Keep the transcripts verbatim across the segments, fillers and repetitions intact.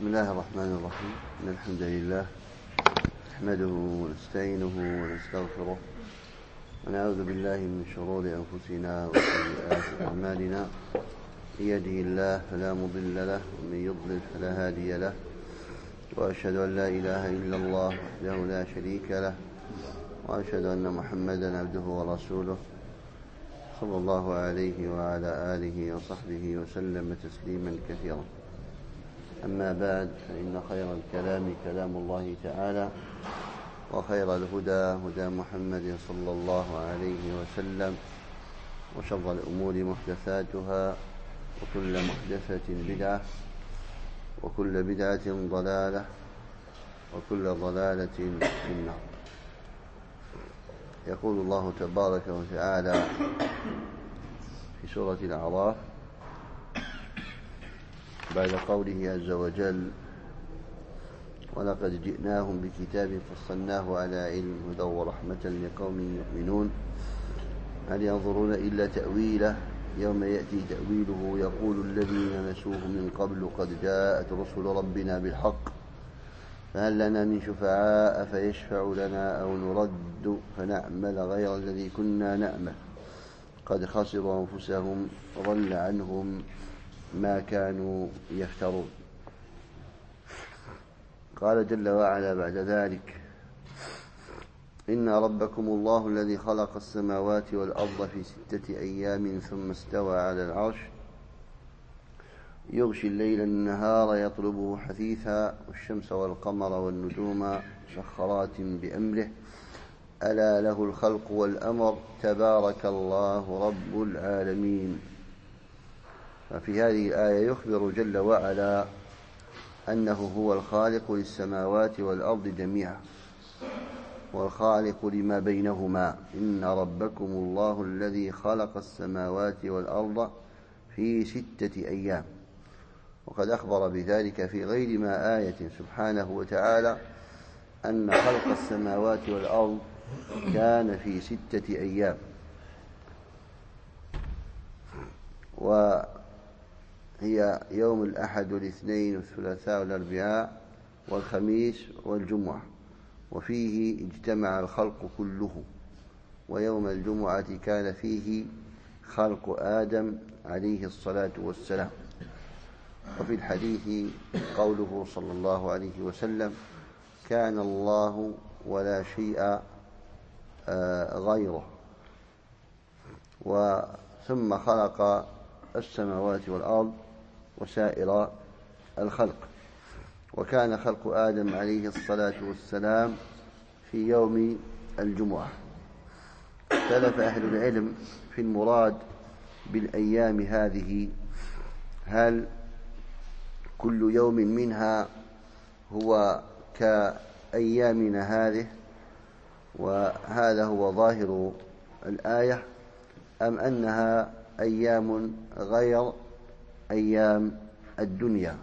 بسم الله الرحمن الرحيم. إن الحمد لله نحمده ونستعينه ونستغفره ونعوذ بالله من شرور أنفسنا وسيئات أعمالنا. من يهده الله فلا مضل له ومن يضلل فلا هادي له، وأشهد أن لا إله إلا الله وحده لا شريك له، وأشهد أن محمدا عبده ورسوله صلى الله عليه وعلى آله وصحبه وسلم تسليما كثيرا. أما بعد، فإن خير الكلام كلام الله تعالى، وخير الهدى هدى محمد صلى الله عليه وسلم، وشر الأمور محدثاتها، وكل محدثة بدعة، وكل بدعة ضلالة، وكل ضلالة في النار. يقول الله تبارك وتعالى في سورة الأعراف بعد قوله عز وجل: ولقد جئناهم بكتاب فصلناه على علم هدى ورحمة لقوم يؤمنون هل ينظرون إلا تأويله يوم يأتي تأويله يقول الذين نسوه من قبل قد جاءت رسل ربنا بالحق فهل لنا من شفعاء فيشفع لنا أو نرد فنعمل غير الذي كنا نعمل قد خسروا أنفسهم وضل عنهم ما كانوا يفترون. قال جل وعلا بعد ذلك: إن ربكم الله الذي خلق السماوات والأرض في ستة أيام ثم استوى على العرش يغشي الليل النهار يطلبه حثيثا والشمس والقمر والنجوم مسخرات بأمره ألا له الخلق والأمر تبارك الله رب العالمين. ففي هذه الآية يخبر جل وعلا أنه هو الخالق للسماوات والأرض جميعا، والخالق لما بينهما. إن ربكم الله الذي خلق السماوات والأرض في ستة أيام، وقد أخبر بذلك في غير ما آية سبحانه وتعالى أن خلق السماوات والأرض كان في ستة أيام، وهي يوم الأحد والاثنين والثلاثاء والأربعاء والخميس والجمعة، وفيه اجتمع الخلق كله. ويوم الجمعة كان فيه خلق آدم عليه الصلاة والسلام. وفي الحديث قوله صلى الله عليه وسلم: كان الله ولا شيء غيره، وثم خلق السماوات والأرض وسائر الخلق. وكان خلق آدم عليه الصلاة والسلام في يوم الجمعة. اختلف أهل العلم في المراد بالأيام هذه، هل كل يوم منها هو كأيامنا هذه، وهذا هو ظاهر الآية، أم أنها أيام غير أيام الدنيا؟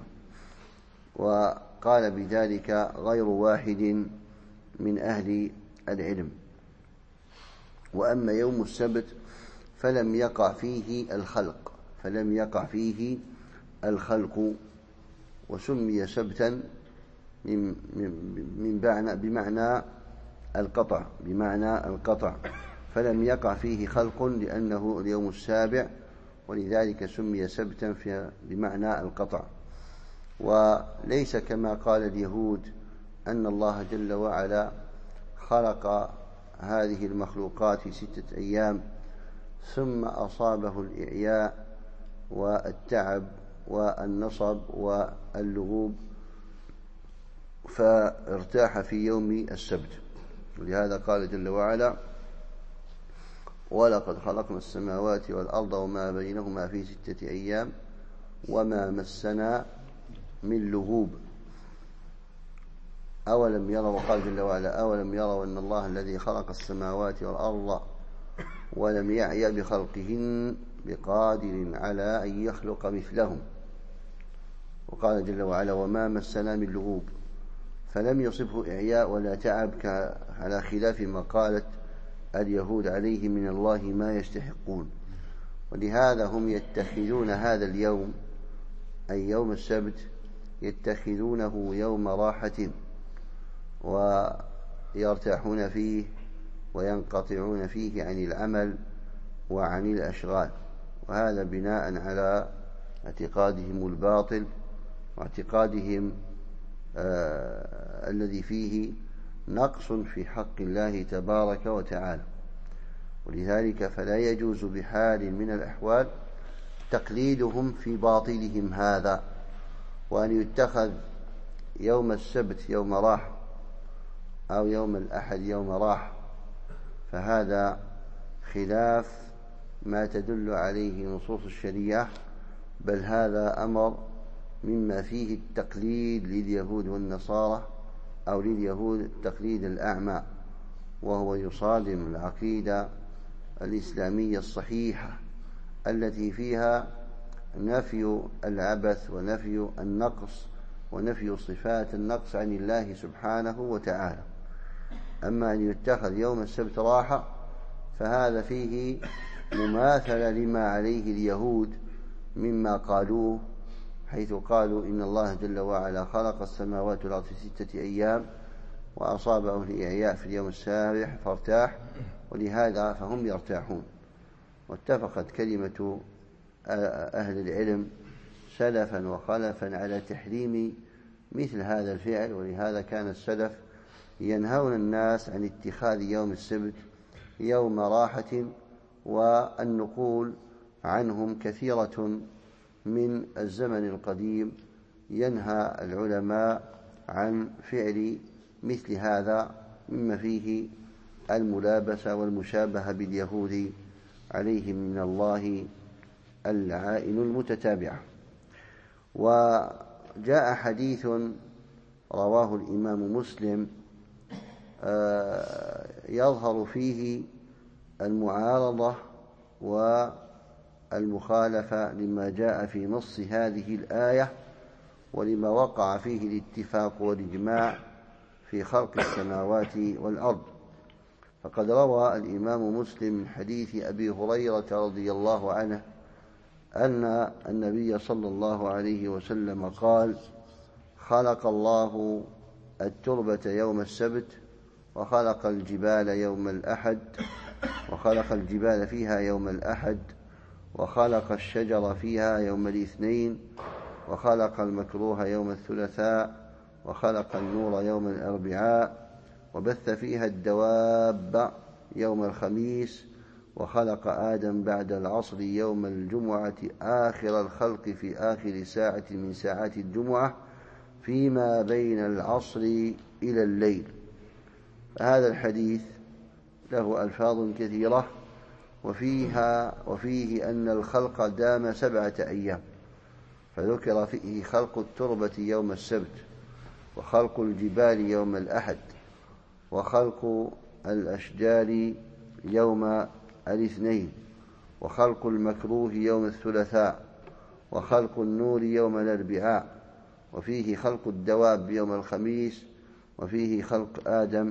وقال بذلك غير واحد من أهل العلم. وأما يوم السبت فلم يقع فيه الخلق فلم يقع فيه الخلق وسمي سبتا من من بمعنى القطع بمعنى القطع فلم يقع فيه خلق لأنه اليوم السابع، ولذلك سمي سبتا بمعنى القطع. وليس كما قال اليهود أن الله جل وعلا خلق هذه المخلوقات في ستة أيام ثم أصابه الإعياء والتعب والنصب واللغوب فارتاح في يوم السبت. ولهذا قال جل وعلا: ولقد خلقنا السماوات والأرض وما بينهما في ستة أيام وما مسنا من لغوب أولم يروا. وقال جل وعلا: أولم يروا أن الله الذي خلق السماوات والأرض ولم يعي بخلقهن بقادر على أن يخلق مثلهم. وقال جل وعلا: وما مسنا من لغوب، فلم يصبه إعياء ولا تعب، على خلاف ما قالت اليهود عليه من الله ما يستحقون. ولهذا هم يتخذون هذا اليوم أي يوم السبت يتخذونه يوم راحة ويرتاحون فيه وينقطعون فيه عن العمل وعن الأشغال، وهذا بناء على اعتقادهم الباطل واعتقادهم آه الذي فيه نقص في حق الله تبارك وتعالى. ولذلك فلا يجوز بحال من الأحوال تقليدهم في باطلهم هذا، وأن يتخذ يوم السبت يوم راحة أو يوم الأحد يوم راحة، فهذا خلاف ما تدل عليه نصوص الشريعة، بل هذا أمر مما فيه التقليد لليهود والنصارى، أو لليهود التقليد الأعمى، وهو يصادم العقيدة الإسلامية الصحيحة التي فيها نفي العبث ونفي النقص ونفي صفات النقص عن الله سبحانه وتعالى. أما أن يتخذ يوم السبت راحة فهذا فيه مماثلة لما عليه اليهود مما قالوه، حيث قالوا إن الله جل وعلا خلق السماوات والأرض في ستة أيام وأصابه الإعياء في اليوم السابع فارتاح، ولهذا فهم يرتاحون. واتفقت كلمة أهل العلم سلفا وخلفا على تحريم مثل هذا الفعل، ولهذا كان السلف ينهون الناس عن اتخاذ يوم السبت يوم راحة، والنقول عنهم كثيرة من الزمن القديم ينهى العلماء عن فعل مثل هذا مما فيه الملابسة والمشابهة باليهود عليهم من الله العائن المتتابعة. وجاء حديث رواه الإمام مسلم يظهر فيه المعارضة والمخالفة لما جاء في نص هذه الآية ولما وقع فيه الاتفاق والإجماع في خلق السماوات والأرض. فقد روى الإمام مسلم من حديث أبي هريرة رضي الله عنه أن النبي صلى الله عليه وسلم قال: خلق الله التربة يوم السبت وخلق الجبال يوم الأحد وخلق الجبال فيها يوم الأحد وخلق الشجر فيها يوم الاثنين وخلق المكروه يوم الثلاثاء وخلق النور يوم الأربعاء وبث فيها الدواب يوم الخميس وخلق آدم بعد العصر يوم الجمعة آخر الخلق في آخر ساعة من ساعات الجمعة فيما بين العصر إلى الليل. هذا الحديث له ألفاظ كثيرة، وفيها وفيه أن الخلق دام سبعة أيام، فذكر فيه خلق التربة يوم السبت وخلق الجبال يوم الأحد وخلق الأشجار يوم الاثنين وخلق المكروه يوم الثلاثاء وخلق النور يوم الأربعاء وفيه خلق الدواب يوم الخميس وفيه خلق آدم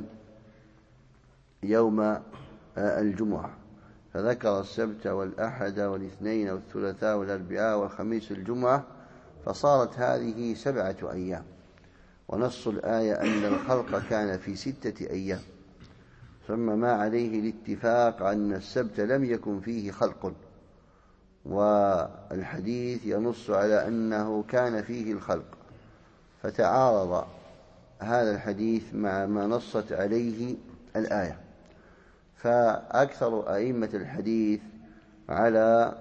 يوم الجمعة. فذكر السبت والأحد والاثنين والثلاثاء والأربعاء والخميس الجمعة، فصارت هذه سبعة أيام. ونص الآية أن الخلق كان في ستة أيام، ثم ما عليه الاتفاق أن السبت لم يكن فيه خلق، والحديث ينص على أنه كان فيه الخلق، فتعارض هذا الحديث مع ما نصت عليه الآية. فأكثر أئمة الحديث على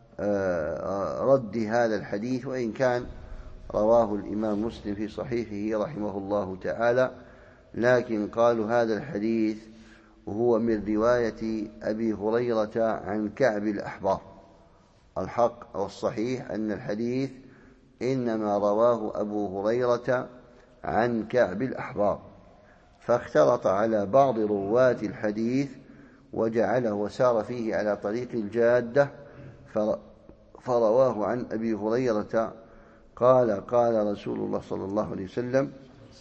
رد هذا الحديث، وإن كان رواه الإمام مسلم في صحيحه رحمه الله تعالى، لكن قالوا هذا الحديث هو من رواية أبي هريرة عن كعب الأحبار. الحق والصحيح أن الحديث إنما رواه أبو هريرة عن كعب الأحبار، فاختلط على بعض رواة الحديث وجعله وسار فيه على طريق الجادة، فرواه عن أبي هريرة قال قال رسول الله صلى الله عليه وسلم،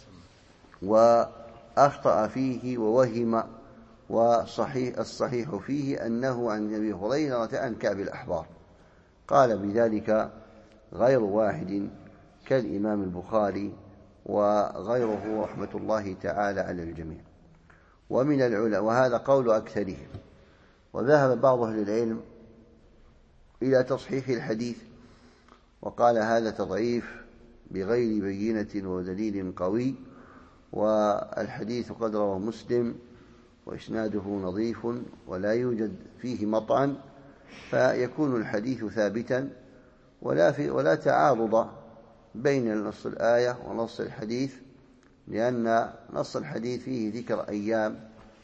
وأخطأ فيه ووهم، وصحيح الصحيح فيه أنه عن أبي هريرة عن كعب الأحبار. قال بذلك غير واحد كالإمام البخاري وغيره رحمة الله تعالى على الجميع. ومن العلماء، وهذا قول أكثرهم، وذهب بعض أهل العلم إلى تصحيح الحديث وقال هذا تضعيف بغير بينة ودليل قوي، والحديث قد رواه مسلم وإسناده نظيف ولا يوجد فيه مطعن، فيكون الحديث ثابتا ولا, في ولا تعارض بين نص الآية ونص الحديث، لأن نص الحديث فيه ذكر أيام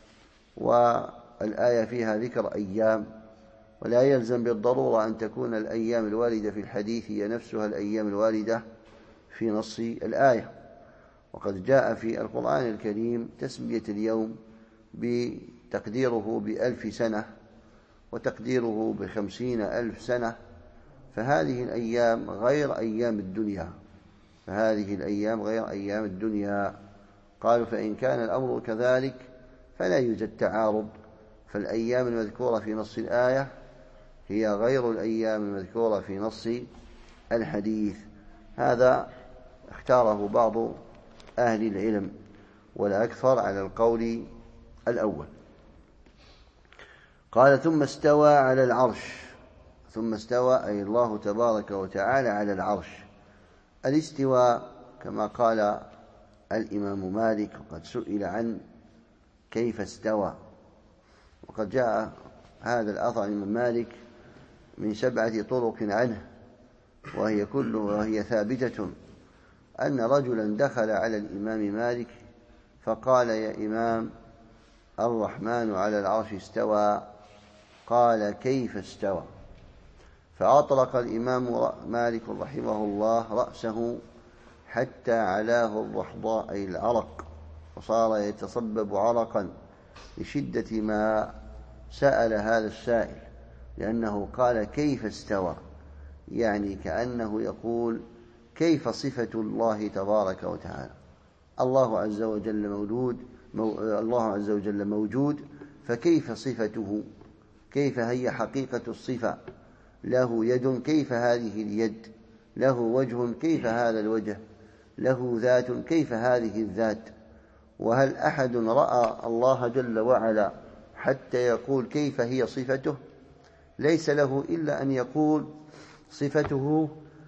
والآية فيها ذكر أيام، ولا يلزم بالضرورة أن تكون الأيام الواردة في الحديث هي نفسها الأيام الواردة في نص الآية. وقد جاء في القرآن الكريم تسمية اليوم بتقديره بألف سنة وتقديره بخمسين ألف سنة، فهذه الأيام غير أيام الدنيا فهذه الأيام غير أيام الدنيا قالوا فإن كان الأمر كذلك فلا يوجد تعارض، فالأيام المذكورة في نص الآية هي غير الأيام المذكورة في نص الحديث. هذا اختاره بعض أهل العلم والأكثر على القول الأول. قال ثم استوى على العرش. ثم استوى أي الله تبارك وتعالى على العرش. الاستواء كما قال الإمام مالك وقد سئل عن كيف استوى، وقد جاء هذا الأثر عن الإمام مالك من سبعة طرق عنه، وهي كل وهي ثابتة، أن رجلا دخل على الإمام مالك فقال يا إمام الرحمن على العرش استوى، قال كيف استوى؟ فأطلق الإمام مالك رحمه الله رأسه حتى علاه الرحضاء أي العرق، وصار يتصبب عرقا لشدة ما سأل هذا السائل، لأنه قال كيف استوى، يعني كأنه يقول كيف صفة الله تبارك وتعالى. الله عز وجل مولود مو الله عز وجل موجود، فكيف صفته؟ كيف هي حقيقة الصفة؟ له يد، كيف هذه اليد؟ له وجه، كيف هذا الوجه؟ له ذات، كيف هذه الذات؟ وهل أحد رأى الله جل وعلا حتى يقول كيف هي صفته؟ ليس له إلا أن يقول صفته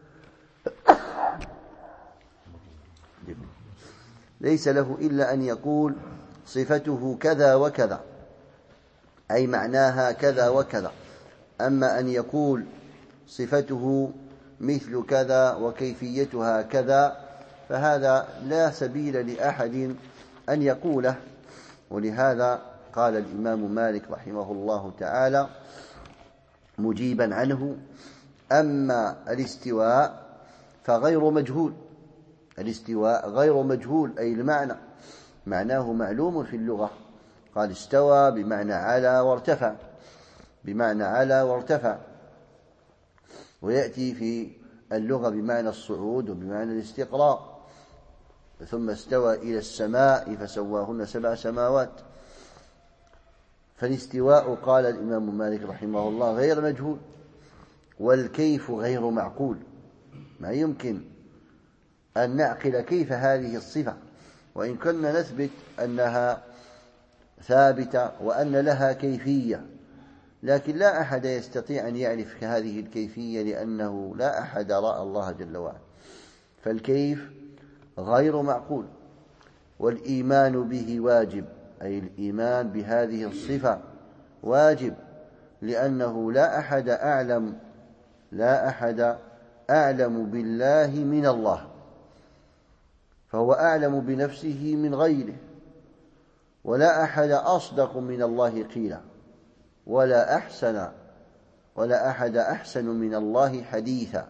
ليس له إلا أن يقول صفته كذا وكذا، أي معناها كذا وكذا. أما أن يقول صفته مثل كذا وكيفيتها كذا فهذا لا سبيل لأحد أن يقوله. ولهذا قال الإمام مالك رحمه الله تعالى مجيبا عنه: أما الاستواء فغير مجهول. الاستواء غير مجهول، أي المعنى معناه معلوم في اللغة. قال استوى بمعنى علا وارتفع، بمعنى علا وارتفع، ويأتي في اللغة بمعنى الصعود وبمعنى الاستقراء. ثم استوى إلى السماء فسواهن سبع سماوات. فالاستواء قال الإمام مالك رحمه الله غير مجهول، والكيف غير معقول، ما يمكن أن نعقل كيف هذه الصفة، وإن كنا نثبت أنها ثابتة وأن لها كيفية، لكن لا أحد يستطيع أن يعرف هذه الكيفية، لأنه لا أحد رأى الله جل وعلا. فالكيف غير معقول. والإيمان به واجب، أي الإيمان بهذه الصفة واجب، لأنه لا أحد أعلم لا أحد أعلم بالله من الله، فهو أعلم بنفسه من غيره، ولا أحد أصدق من الله قيلا، ولا أحسن ولا أحد أحسن من الله حديثا،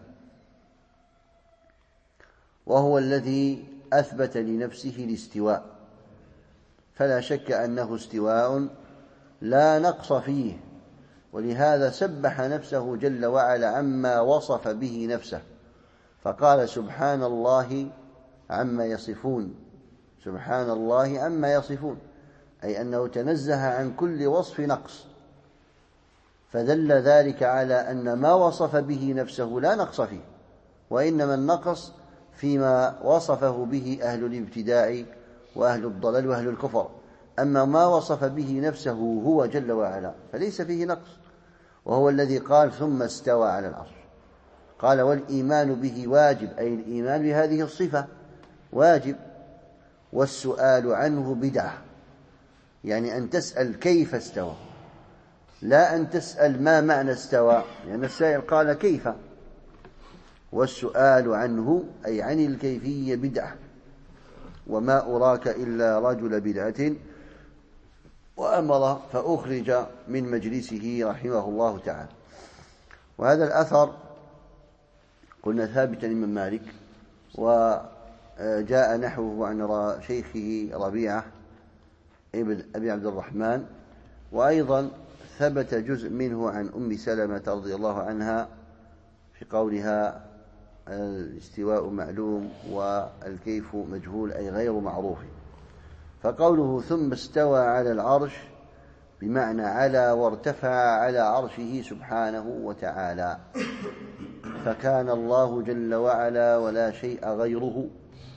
وهو الذي أثبت لنفسه الاستواء، فلا شك أنه استواء لا نقص فيه. ولهذا سبح نفسه جل وعلا عما وصف به نفسه، فقال سبحان الله عما يصفون. سبحان الله عما يصفون، أي أنه تنزه عن كل وصف نقص، فدل ذلك على أن ما وصف به نفسه لا نقص فيه، وإنما النقص فيما وصفه به أهل الابتداع وأهل الضلال وأهل الكفر. أما ما وصف به نفسه هو جل وعلا فليس فيه نقص، وهو الذي قال ثم استوى على العرش. قال والإيمان به واجب، أي الإيمان بهذه الصفة واجب، والسؤال عنه بدعة، يعني أن تسأل كيف استوى، لا أن تسأل ما معنى استوى، لأن يعني السائل قال كيف، والسؤال عنه أي عن الكيفية بدعة. وما أراك إلا رجل بدعة، وأمر فأخرج من مجلسه رحمه الله تعالى. وهذا الأثر قلنا ثابتا من مالك، وجاء نحوه عن شيخه ربيعة ابن أبي عبد الرحمن، وأيضا ثبت جزء منه عن أم سلمة رضي الله عنها في قولها الاستواء معلوم والكيف مجهول، أي غير معروف. فقوله ثم استوى على العرش بمعنى على وارتفع على عرشه سبحانه وتعالى، فكان الله جل وعلا ولا شيء غيره،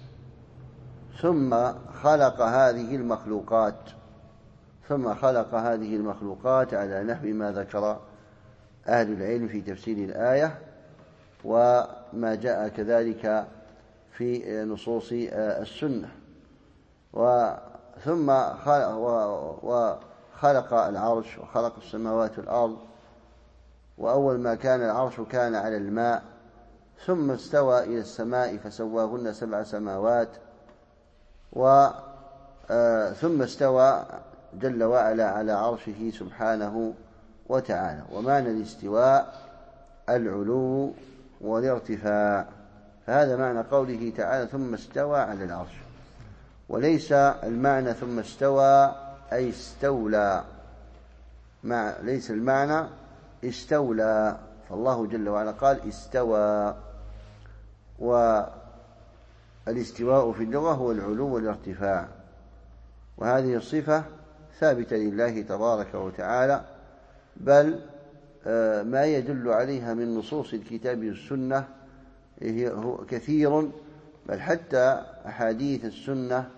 ثم خلق هذه المخلوقات ثم خلق هذه المخلوقات على نحو ما ذكر أهل العلم في تفسير الآية، وما جاء كذلك في نصوص السنة. ثم وخلق العرش وخلق السماوات والأرض، وأول ما كان العرش كان على الماء، ثم استوى إلى السماء فسواهن سبع سماوات، ثم استوى جل وعلا على عرشه سبحانه وتعالى. ومعنى الاستواء العلو والارتفاع، فهذا معنى قوله تعالى ثم استوى على العرش، وليس المعنى ثم استوى أي استولى، مع ليس المعنى استولى، فالله جل وعلا قال استوى. والاستواء في اللغة هو العلو والارتفاع، وهذه الصفة ثابتة لله تبارك وتعالى، بل ما يدل عليها من نصوص الكتاب والسنة كثير، بل حتى أحاديث السنة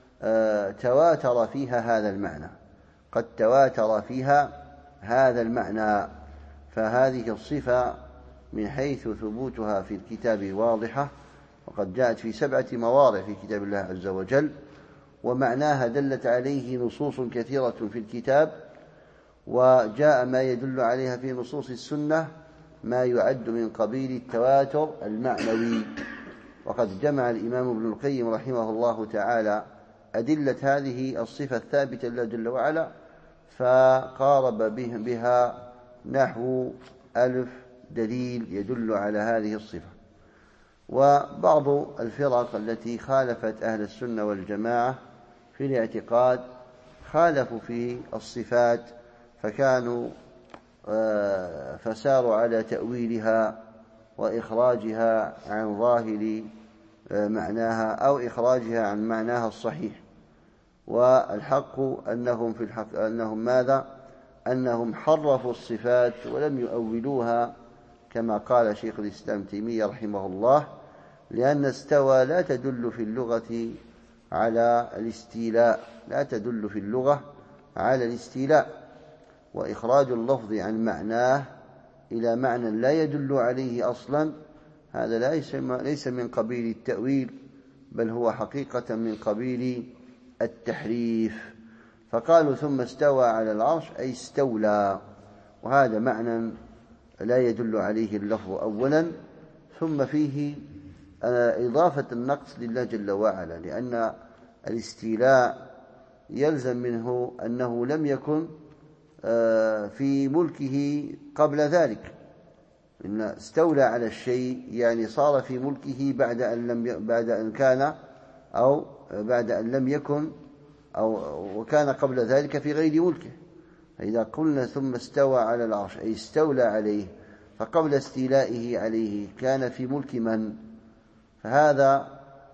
تواتر فيها هذا المعنى، قد تواتر فيها هذا المعنى. فهذه الصفة من حيث ثبوتها في الكتاب واضحة، وقد جاءت في سبعة مواضع في كتاب الله عز وجل، ومعناها دلت عليه نصوص كثيرة في الكتاب، وجاء ما يدل عليها في نصوص السنة ما يعد من قبيل التواتر المعنوي. وقد جمع الإمام ابن القيم رحمه الله تعالى أدلة هذه الصفة الثابتة لله جل وعلا، فقارب بها نحو ألف دليل يدل على هذه الصفة. وبعض الفرق التي خالفت أهل السنة والجماعة في الاعتقاد خالفوا في الصفات، فكانوا فساروا على تأويلها وإخراجها عن ظاهر معناها أو إخراجها عن معناها الصحيح. والحق أنهم في الحق أنهم ماذا؟ أنهم حرفوا الصفات ولم يؤولوها كما قال شيخ الإسلام تيمية رحمه الله، لأن استوى لا تدل في اللغة على الاستيلاء، لا تدل في اللغة على الاستيلاء، وإخراج اللفظ عن معناه إلى معنى لا يدل عليه أصلا هذا ليس من قبيل التأويل، بل هو حقيقة من قبيل التحريف. فقالوا ثم استوى على العرش أي استولى، وهذا معنى لا يدل عليه اللفظ أولا، ثم فيه إضافة النقص لله جل وعلا، لأن الاستيلاء يلزم منه أنه لم يكن في ملكه قبل ذلك، إن استولى على الشيء يعني صار في ملكه بعد أن لم بعد أن كان أو بعد أن لم يكن أو وكان قبل ذلك في غير ملكه. فإذا قلنا ثم استوى على العرش أي استولى عليه، فقبل استيلائه عليه كان في ملك من؟ فهذا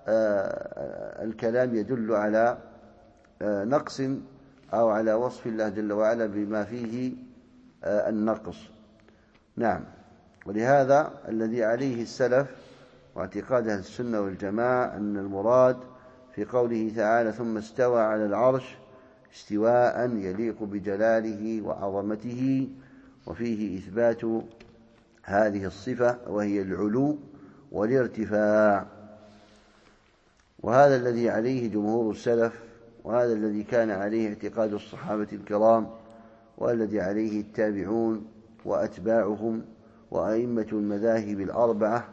الكلام يدل على نقص أو على وصف الله جل وعلا بما فيه النقص. نعم، ولهذا الذي عليه السلف واعتقاد أهل السنة والجماعة أن المراد في قوله تعالى ثم استوى على العرش استواء يليق بجلاله وعظمته، وفيه إثبات هذه الصفة وهي العلو والارتفاع. وهذا الذي عليه جمهور السلف، وهذا الذي كان عليه اعتقاد الصحابة الكرام، والذي عليه التابعون وأتباعهم وأئمة المذاهب الأربعة،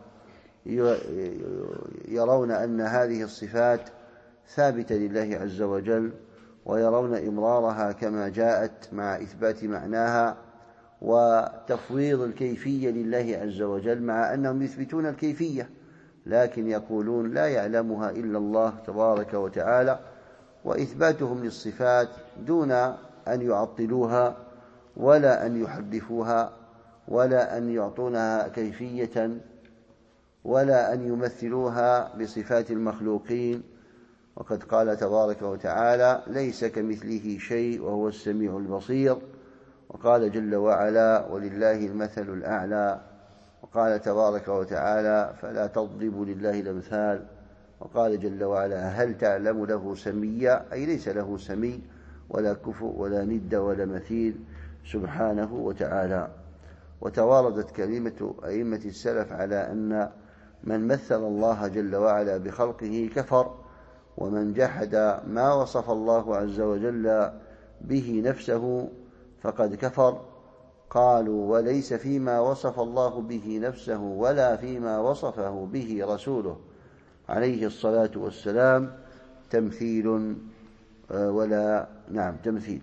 يرون أن هذه الصفات ثابتة لله عز وجل، ويرون إمرارها كما جاءت مع إثبات معناها وتفويض الكيفية لله عز وجل، مع أنهم يثبتون الكيفية لكن يقولون لا يعلمها إلا الله تبارك وتعالى، وإثباتهم للصفات دون أن يعطلوها ولا أن يحرفوها ولا أن يعطونها كيفية ولا أن يمثلوها بصفات المخلوقين. وقد قال تبارك وتعالى ليس كمثله شيء وهو السميع البصير، وقال جل وعلا ولله المثل الأعلى، وقال تبارك وتعالى فلا تضربوا لله الأمثال، وقال جل وعلا هل تعلم له سميا، أي ليس له سمي ولا كفؤ ولا ند ولا مثيل سبحانه وتعالى. وتواردت كلمة أئمة السلف على أن من مثل الله جل وعلا بخلقه كفر، ومن جحد ما وصف الله عز وجل به نفسه فقد كفر. قالوا وليس فيما وصف الله به نفسه ولا فيما وصفه به رسوله عليه الصلاة والسلام تمثيل ولا نعم تمثيل.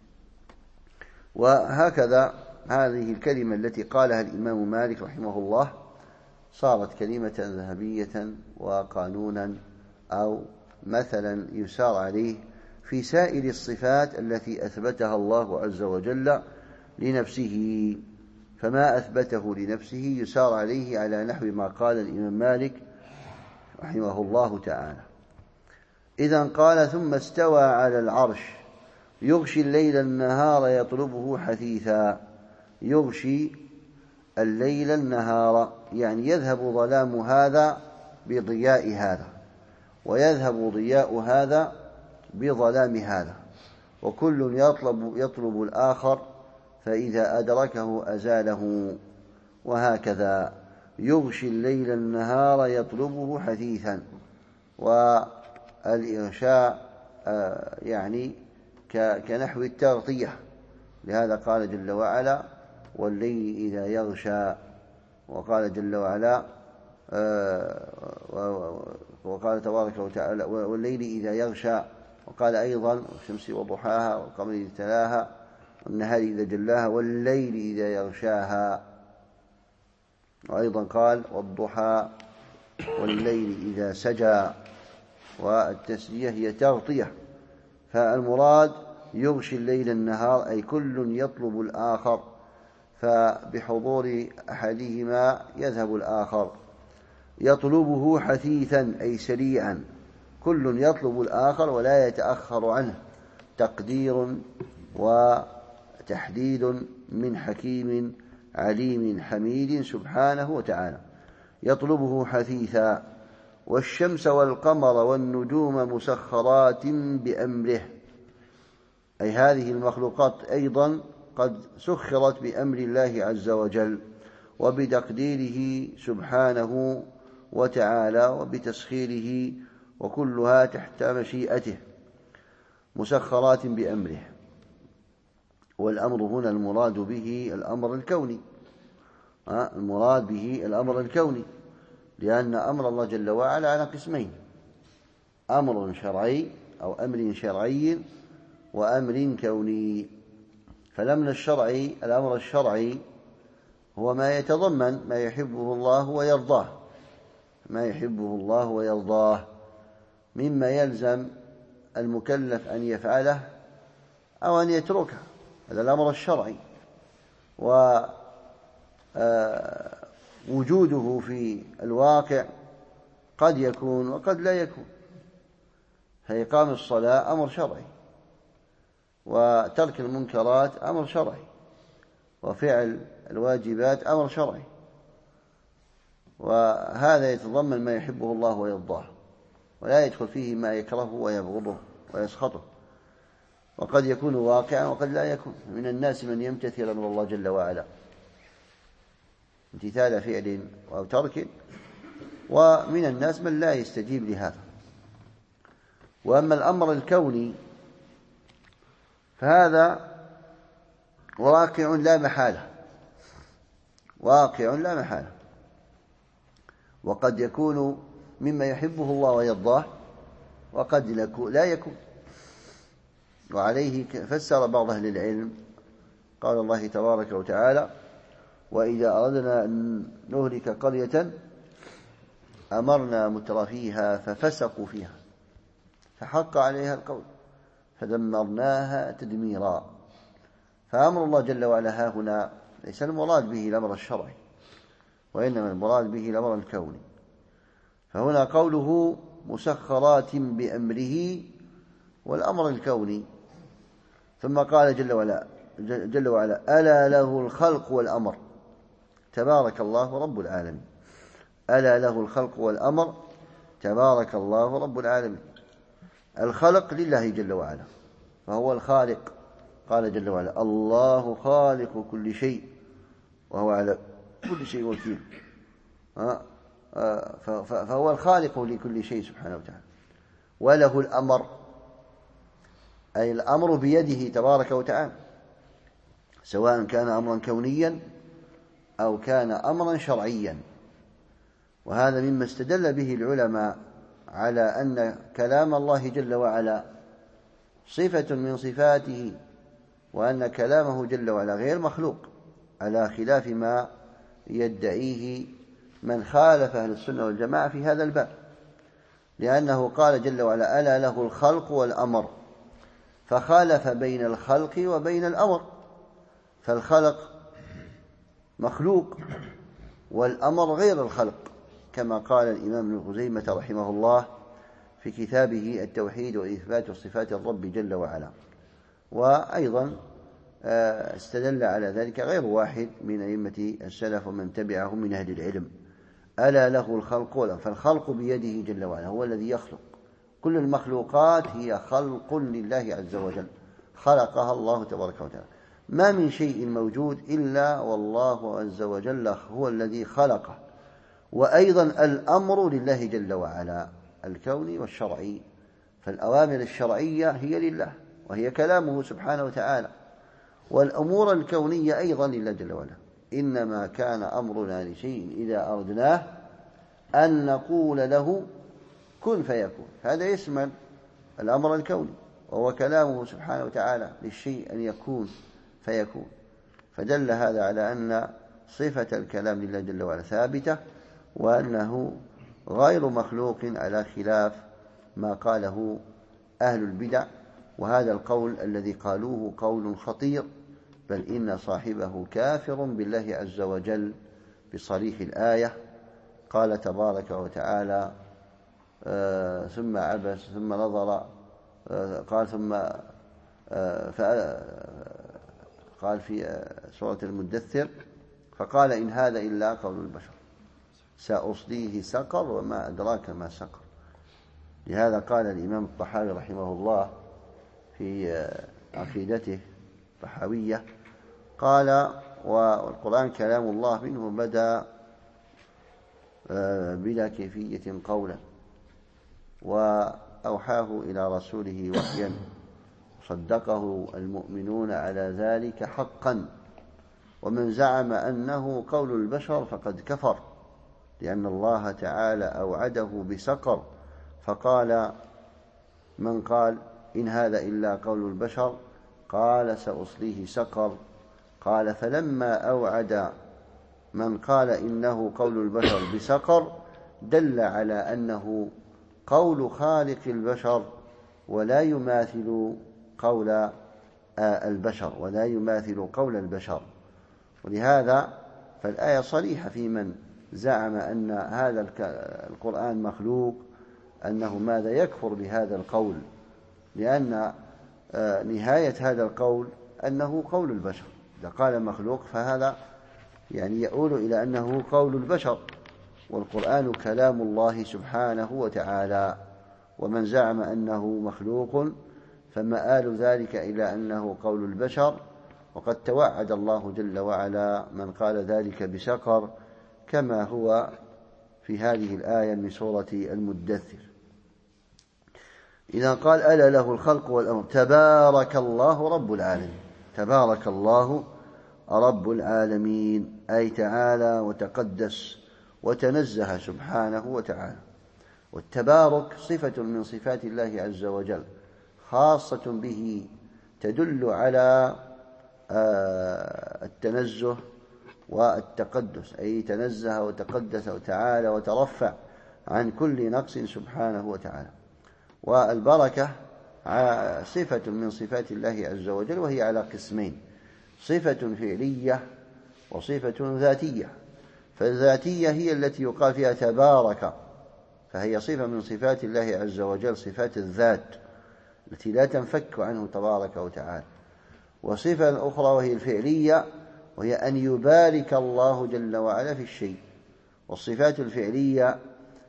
وهكذا هذه الكلمة التي قالها الإمام مالك رحمه الله صارت كلمة ذهبية وقانونا أو مثلا يسار عليه في سائر الصفات التي أثبتها الله عز وجل لنفسه، فما أثبته لنفسه يسار عليه على نحو ما قال الإمام مالك رحمه الله تعالى. إذن قال ثم استوى على العرش يغشي الليل النهار يطلبه حثيثا. يغشي الليل النهار يعني يذهب ظلام هذا بضياء هذا، ويذهب ضياء هذا بظلام هذا، وكل يطلب, يطلب الآخر، فإذا أدركه أزاله. وهكذا يغشي الليل النهار يطلبه حثيثا. والإغشاء يعني كنحو التغطية، لهذا قال جل وعلا والليل إذا يغشى، وقال جل وعلا وقال تبارك وتعالى والليل إذا يغشى، وقال أيضا والشمس وضحاها والقمر إذا تلاها والنهار إذا جلاها والليل إذا يغشاها، وأيضا قال والضحى والليل إذا سجى. والتسجية هي تغطية. فالمراد يغشي الليل النهار أي كل يطلب الآخر، فبحضور أحدهما يذهب الآخر. يطلبه حثيثا أي سريعا، كل يطلب الآخر ولا يتأخر عنه، تقدير وتحديد من حكيم عليم حميد سبحانه وتعالى. يطلبه حثيثا. والشمس والقمر والنجوم مسخرات بأمره، أي هذه المخلوقات أيضا قد سخرت بأمر الله عز وجل وبتقديره سبحانه وتعالى وبتسخيره، وكلها تحت مشيئته مسخرات بأمره. والأمر هنا المراد به الأمر الكوني، المراد به الأمر الكوني، لأن أمر الله جل وعلا على قسمين: أمر شرعي أو أمر شرعي وأمر كوني. فالأمر الشرعي الأمر الشرعي هو ما يتضمن ما يحبه الله ويرضاه، ما يحبه الله ويرضاه مما يلزم المكلف أن يفعله أو أن يتركه، هذا الأمر الشرعي. ووجوده في الواقع قد يكون وقد لا يكون. فإقام الصلاة أمر شرعي، وترك المنكرات أمر شرعي، وفعل الواجبات أمر شرعي. وهذا يتضمن ما يحبه الله ويرضاه، ولا يدخل فيه ما يكرهه ويبغضه ويسخطه، وقد يكون واقعا وقد لا يكون. من الناس من يمتثل أمر الله جل وعلا امتثال فعل أو ترك، ومن الناس من لا يستجيب لهذا. وأما الأمر الكوني فهذا واقع لا محالة، واقع لا محالة، وقد يكون مما يحبه الله ويرضاه، وقد لا يكون. وعليه فسر بعض أهل العلم قال الله تبارك وتعالى: وإذا أردنا أن نهلك قرية أمرنا مترفيها ففسقوا فيها فحق عليها القول فدمرناها تدميرا. فأمر الله جل وعلا ها هنا ليس المراد به الأمر الشرعي، وإنما المراد به الأمر الكوني. فهنا قوله مسخرات بأمره والأمر الكوني. ثم قال جل وعلا جل وعلا: ألا له الخلق والأمر تبارك الله رب العالمين. ألا له الخلق والأمر تبارك الله رب العالمين. الخلق لله جل وعلا، فهو الخالق. قال جل وعلا: الله خالق كل شيء وهو على كل شيء وكيل. فهو الخالق لكل شيء سبحانه وتعالى. وله الأمر، أي الأمر بيده تبارك وتعالى، سواء كان أمرا كونيا أو كان أمرا شرعيا. وهذا مما استدل به العلماء على أن كلام الله جل وعلا صفة من صفاته، وأن كلامه جل وعلا غير مخلوق، على خلاف ما يدعيه من خالف أهل السنة والجماعة في هذا الباب. لأنه قال جل وعلا: ألا له الخلق والأمر، فخالف بين الخلق وبين الأمر. فالخلق مخلوق والأمر غير الخلق، كما قال الإمام ابن خزيمة رحمه الله في كتابه التوحيد وإثبات صفات الرب جل وعلا. وأيضا استدل على ذلك غير واحد من أئمة السلف ومن تبعهم من أهل العلم. ألا له الخلق والأمر، فالخلق بيده جل وعلا، هو الذي يخلق. كل المخلوقات هي خلق لله عز وجل، خلقها الله تبارك وتعالى. ما من شيء موجود إلا والله عز وجل هو الذي خلقه. وأيضا الأمر لله جل وعلا، الكوني والشرعي. فالأوامر الشرعية هي لله وهي كلامه سبحانه وتعالى، والأمور الكونية أيضا لله جل وعلا. إنما كان أمرنا لشيء إذا أردناه أن نقول له كن فيكون. هذا يشمل الأمر الكوني، وهو كلامه سبحانه وتعالى للشيء أن يكون فيكون. فدل هذا على أن صفة الكلام لله جل وعلا ثابتة، وأنه غير مخلوق، على خلاف ما قاله أهل البدع. وهذا القول الذي قالوه قول خطير، بل إن صاحبه كافر بالله عز وجل بصريح الآية. قال تبارك وتعالى: آه ثم عبس ثم نظر، آه قال ثم آه قال في سورة المدثر: فقال إن هذا إلا قول البشر سأصليه سقر وما أدراك ما سقر. لهذا قال الإمام الطحاوي رحمه الله في عقيدته الطحاوية، قال: والقرآن كلام الله منه بدأ بلا كيفية قولا، وأوحاه إلى رسوله وحيا، صدقه المؤمنون على ذلك حقا. ومن زعم أنه قول البشر فقد كفر، لأن الله تعالى أوعده بسقر. فقال من قال إن هذا إلا قول البشر قال سأصليه سقر. قال: فلما أوعد من قال إنه قول البشر بسقر دل على أنه قول خالق البشر، ولا يماثل قول البشر ولا يماثل قول البشر. ولهذا فالآية صريحة في من زعم أن هذا القرآن مخلوق، أنه ماذا يكفر بهذا القول، لأن نهاية هذا القول أنه قول البشر. إذا قال مخلوق فهذا يعني يؤول إلى أنه قول البشر، والقرآن كلام الله سبحانه وتعالى. ومن زعم أنه مخلوق فمآل ذلك إلى أنه قول البشر، وقد توعد الله جل وعلا من قال ذلك بسقر، كما هو في هذه الآية من سورة المدثر. إذا قال ألا له الخلق والأمر تبارك الله رب العالمين، تبارك الله رب العالمين أي تعالى وتقدس وتنزه سبحانه وتعالى. والتبارك صفة من صفات الله عز وجل خاصة به، تدل على التنزه والتقدس، أي تنزه وتقدس وتعالى وترفع عن كل نقص سبحانه وتعالى. والبركة صفة من صفات الله عز وجل، وهي على قسمين: صفة فعلية وصفة ذاتية. فالذاتية هي التي يقال فيها تبارك، فهي صفة من صفات الله عز وجل، صفات الذات التي لا تنفك عنه تبارك وتعالى. وصفة أخرى وهي الفعلية، وهي أن يبارك الله جل وعلا في الشيء. والصفات الفعلية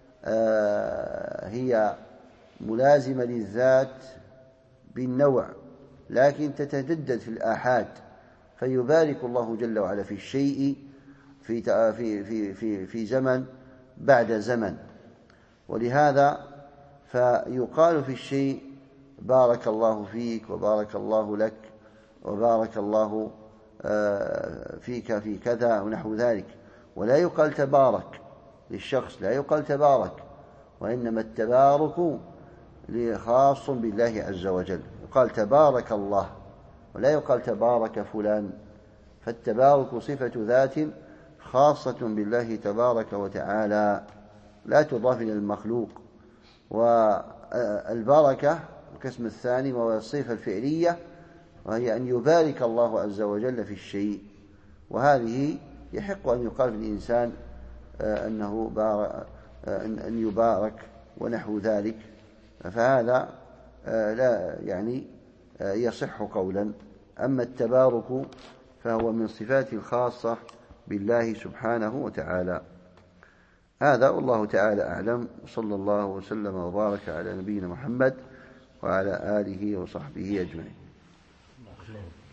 هي ملازمة للذات بالنوع، لكن تتجدد في الآحاد، فيبارك الله جل وعلا في الشيء في في في في في زمن بعد زمن. ولهذا فيقال في الشيء بارك الله فيك وبارك الله لك وبارك الله فيك في كذا ونحو ذلك، ولا يقال تبارك للشخص، لا يقال تبارك، وإنما التبارك خاص بالله عز وجل، يقال تبارك الله ولا يقال تبارك فلان. فالتبارك صفة ذات خاصة بالله تبارك وتعالى، لا تضاف إلى المخلوق. والبركة القسم الثاني وهو الصفة الفعلية، وهي أن يبارك الله عز وجل في الشيء، وهذه يحق أن يقال في الإنسان أنه أن يبارك ونحو ذلك، فهذا لا يعني يصح قولا. أما التبارك فهو من صفات الخاصة بالله سبحانه وتعالى. هذا والله تعالى أعلم، صلى الله وسلم وبارك على نبينا محمد وعلى آله وصحبه أجمعين.